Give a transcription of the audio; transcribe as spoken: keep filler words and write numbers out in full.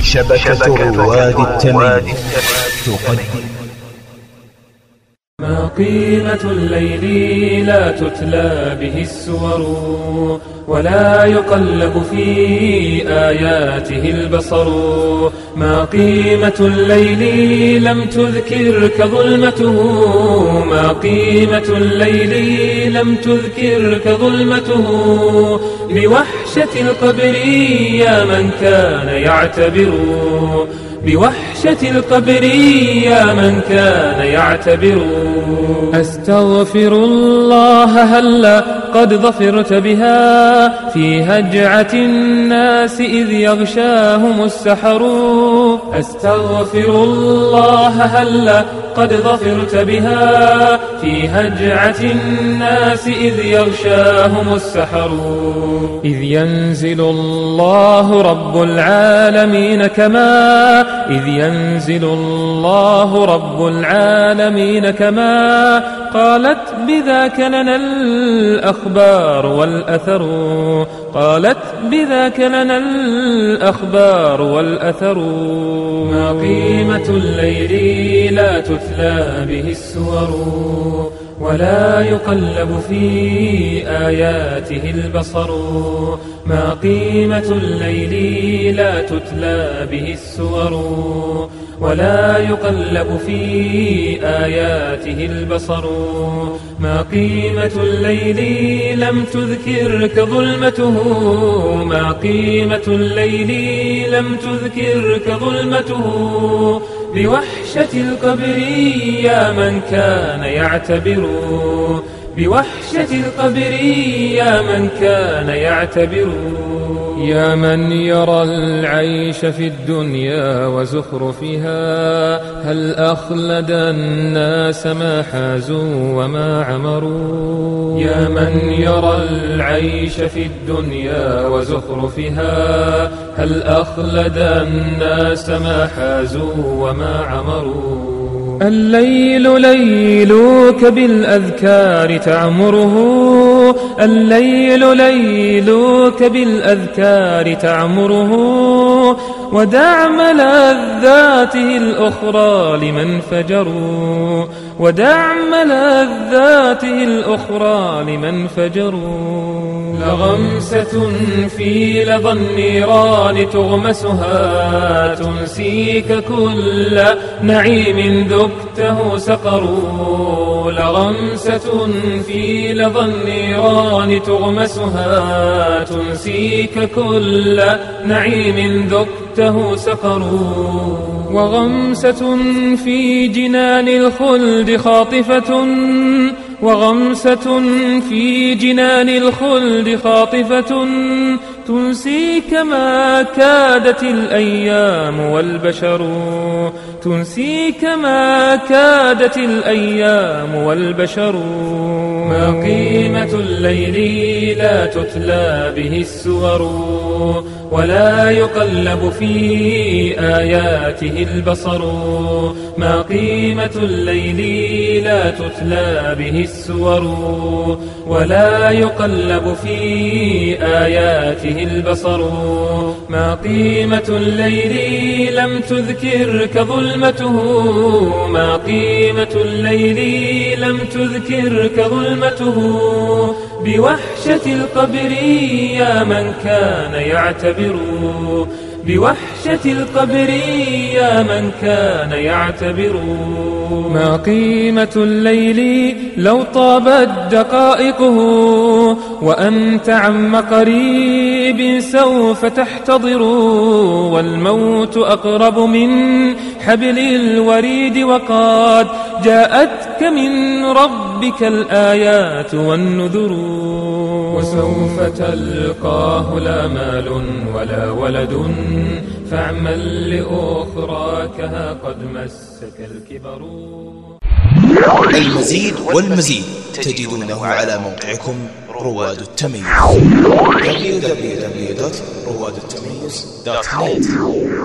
شبكة رواد التمييز تقدم. ما قيمة الليل لا تتلى به السور، ولا يقلب في آياته البصر. ما قيمة الليل لم تذكرك ظلمته، ما قيمة الليل لم تذكرك ظلمته. بوحشة القبر يا من كان يعتبر، بوحشة القبر يا من كان يعتبر. أستغفر الله هلا قد ظفرت بها في هجعة الناس إذ يغشاهم السحر. أستغفر الله هلا قد ظفرت بها في هجعة الناس إذ يغشاهم السحر. إذ ينزل الله رب العالمين كما، إذ ينزل الله رب العالمين كما قالت بذاك لنا الأخبار والأثر. قالت بذاك لنا الأخبار والأثر. ما قيمة الليل لا تتلى به السور، ولا يقلب في آياته البصر. ما قيمة الليل لا تتلى به السور، ولا يقلب في آياته البصر. ما قيمة الليل لم تذكرك ظلمته، ما قيمة الليل لم تذكرك ظلمته. بوحشة القبر يا من كان يعتبر، بوحشة القبر يا من كان يعتبر. يا من يرى العيش في الدنيا وزخرفها، هل أخلد الناس ما حازوا وما عمروا. يا من يرى العيش في الدنيا وزخرفها، هل أخلد الناس ما حازوا وما عمروا. الليل ليلك بالأذكار تعمره، الليل ليلك بالأذكار تعمره. ودع ملذاته الأخرى لمن فجروا، ودع ملذاته الأخرى لمن فجروا. لغمسة في لظى النيران تغمسها، تنسيك كل نعيم ذقته سقر. لغمسة في لظى النيران تغمسها، تنسيك كل نعيم ذقته سقر. وغمسة في جنان الخلد خاطفة، وغمسة في جنان الخلد خاطفة. تنسيك ما كادت الأيام والبشر، تنسيك ما كادت الأيام والبشر. ما قيمة الليل لا تتلى به السور، ولا يقلب في آياته البصر. ما قيمة الليل لا تتلى به السور، ولا يقلب في آياته البصر. ما قيمة الليل لم تذكرك ظلمته، ما قيمة الليل لم تذكرك ظلمته. بوحشة القبر يا من كان يعتبر، بوحشة القبر يا من كان يعتبر. ما قيمة الليل لو طابت دقائقه، وأنت عم قريب سوف تحتضر. والموت أقرب من حبل الوريد، وقد جاءتك من ربك الآيات والنذر. وسوف تلقاه لا مال ولا ولد، فاعمل لأخراكها قد مسك الكبر. المزيد والمزيد تجدونه على موقعكم رواد التمييز دبليو دبليو دبليو دوت رواد التمييز دوت نت.